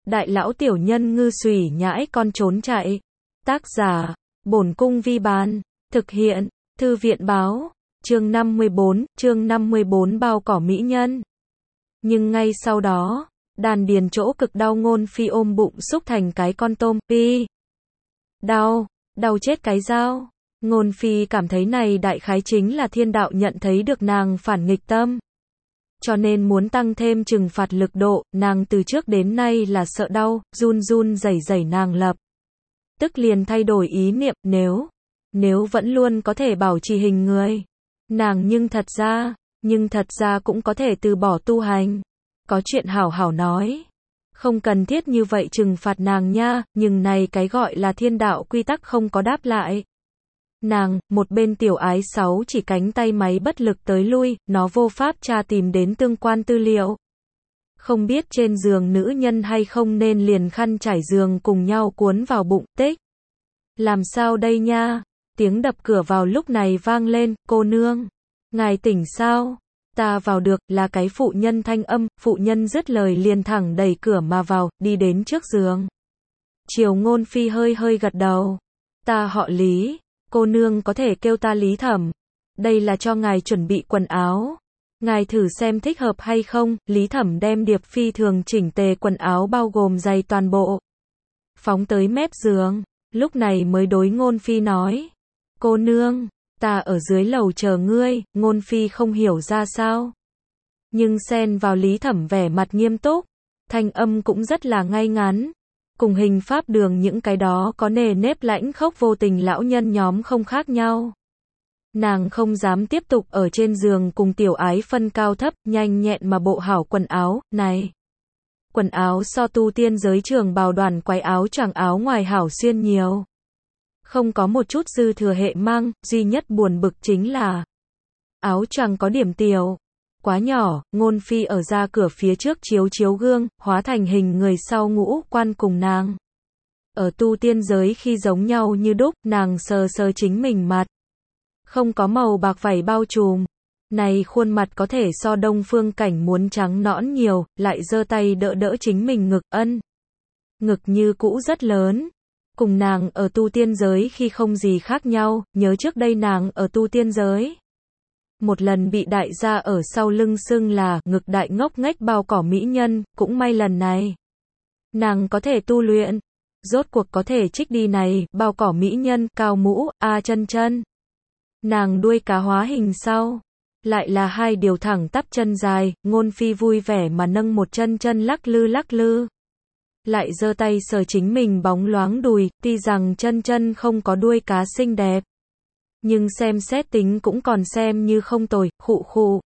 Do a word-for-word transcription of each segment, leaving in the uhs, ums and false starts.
đại lão tiểu nhân ngư xùy nhãi con trốn chạy. Tác giả, Bổn Cung Vi Bán. Thực hiện, Thư viện Báo. Chương năm mươi bốn, chương năm mươi bốn bao cỏ mỹ nhân. Nhưng ngay sau đó, đàn điền chỗ cực đau Ngôn Phi ôm bụng xúc thành cái con tôm, pi. Đau, đau chết cái dao. Ngôn Phi cảm thấy này đại khái chính là thiên đạo nhận thấy được nàng phản nghịch tâm. Cho nên muốn tăng thêm trừng phạt lực độ, nàng từ trước đến nay là sợ đau, run run rẩy rẩy nàng lập. Tức liền thay đổi ý niệm, nếu, nếu vẫn luôn có thể bảo trì hình người. Nàng nhưng thật ra, nhưng thật ra cũng có thể từ bỏ tu hành. Có chuyện hảo hảo nói. Không cần thiết như vậy trừng phạt nàng nha, nhưng này cái gọi là thiên đạo quy tắc không có đáp lại. Nàng, một bên tiểu ái sáu chỉ cánh tay máy bất lực tới lui, nó vô pháp tra tìm đến tương quan tư liệu. Không biết trên giường nữ nhân hay không nên liền khăn trải giường cùng nhau cuốn vào bụng, tích. Làm sao đây nha? Tiếng đập cửa vào lúc này vang lên, cô nương. Ngài tỉnh sao? Ta vào được, là cái phụ nhân thanh âm, phụ nhân dứt lời liền thẳng đẩy cửa mà vào, đi đến trước giường. Triều Ngôn Phi hơi hơi gật đầu. Ta họ Lý, cô nương có thể kêu ta Lý Thẩm. Đây là cho ngài chuẩn bị quần áo. Ngài thử xem thích hợp hay không. Lý Thẩm đem Điệp Phi thường chỉnh tề quần áo bao gồm giày toàn bộ. Phóng tới mép giường, lúc này mới đối Ngôn Phi nói. Cô nương, ta ở dưới lầu chờ ngươi. Ngôn Phi không hiểu ra sao. Nhưng xen vào Lý Thẩm vẻ mặt nghiêm túc. Thanh âm cũng rất là ngay ngắn. Cùng Hình Pháp Đường những cái đó có nề nếp lãnh khốc vô tình lão nhân nhóm không khác nhau. Nàng không dám tiếp tục ở trên giường cùng tiểu ái phân cao thấp, nhanh nhẹn mà bộ hảo quần áo, này. Quần áo so tu tiên giới trường bào đoàn quái áo choàng áo ngoài hảo xuyên nhiều. Không có một chút dư thừa hệ mang, duy nhất buồn bực chính là áo choàng có điểm tiểu. Quá nhỏ. Ngôn Phi ở ra cửa phía trước chiếu chiếu gương, hóa thành hình người sau ngũ quan cùng nàng. Ở tu tiên giới khi giống nhau như đúc, nàng sờ sờ chính mình mặt. Không có màu bạc vảy bao trùm. Này khuôn mặt có thể so Đông Phương Cảnh muốn trắng nõn nhiều, lại giơ tay đỡ đỡ chính mình ngực ân. Ngực như cũ rất lớn. Cùng nàng ở tu tiên giới khi không gì khác nhau, nhớ trước đây nàng ở tu tiên giới. Một lần bị đại gia ở sau lưng xưng là ngực đại ngốc nghếch bao cỏ mỹ nhân, cũng may lần này. Nàng có thể tu luyện. Rốt cuộc có thể trích đi này, bao cỏ mỹ nhân, cao mũ, a chân chân. Nàng đuôi cá hóa hình sau. Lại là hai điều thẳng tắp chân dài, Ngôn Phi vui vẻ mà nâng một chân chân lắc lư lắc lư. Lại giơ tay sờ chính mình bóng loáng đùi, tuy rằng chân chân không có đuôi cá xinh đẹp. Nhưng xem xét tính cũng còn xem như không tồi, khụ khụ.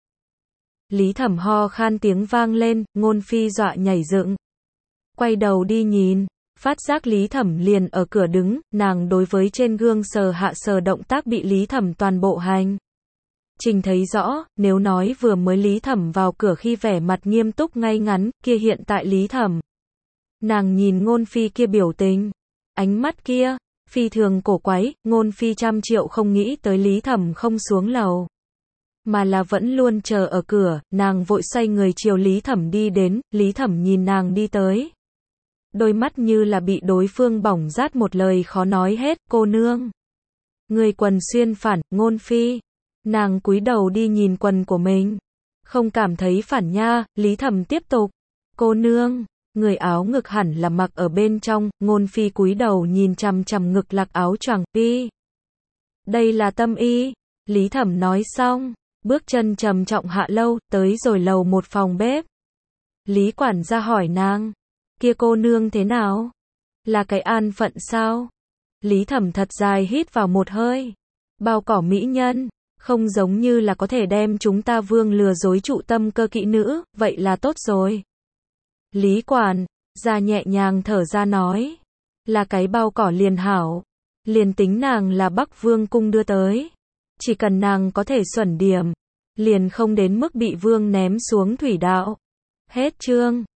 Lý Thẩm ho khan tiếng vang lên, Ngôn Phi dọa nhảy dựng. Quay đầu đi nhìn, phát giác Lý Thẩm liền ở cửa đứng, nàng đối với trên gương sờ hạ sờ động tác bị Lý Thẩm toàn bộ hành. Trình thấy rõ, nếu nói vừa mới Lý Thẩm vào cửa khi vẻ mặt nghiêm túc ngay ngắn, kia hiện tại Lý Thẩm. Nàng nhìn Ngôn Phi kia biểu tình, ánh mắt kia, phi thường cổ quái, Ngôn Phi trăm triệu không nghĩ tới Lý Thẩm không xuống lầu. Mà là vẫn luôn chờ ở cửa, nàng vội xoay người chiều Lý Thẩm đi đến, Lý Thẩm nhìn nàng đi tới. Đôi mắt như là bị đối phương bỏng rát một lời khó nói hết, cô nương. Người quần xuyên phản, Ngôn Phi. Nàng cúi đầu đi nhìn quần của mình. Không cảm thấy phản nha, Lý Thẩm tiếp tục. Cô nương. Người áo ngực hẳn là mặc ở bên trong, Ngôn Phi cúi đầu nhìn chằm chằm ngực lạc áo choàng, pi. Đây là tâm y. Lý Thẩm nói xong, bước chân trầm trọng hạ lâu, tới rồi lầu một phòng bếp. Lý quản gia hỏi nàng, kia cô nương thế nào? Là cái an phận sao? Lý Thẩm thật dài hít vào một hơi. Bao cỏ mỹ nhân, không giống như là có thể đem chúng ta vương lừa dối trụ tâm cơ kỹ nữ, vậy là tốt rồi. Lý quản gia nhẹ nhàng thở ra nói, là cái bao cỏ liền hảo, liền tính nàng là Bắc Vương cung đưa tới, chỉ cần nàng có thể xuẩn điểm, liền không đến mức bị vương ném xuống thủy đạo. Hết chương.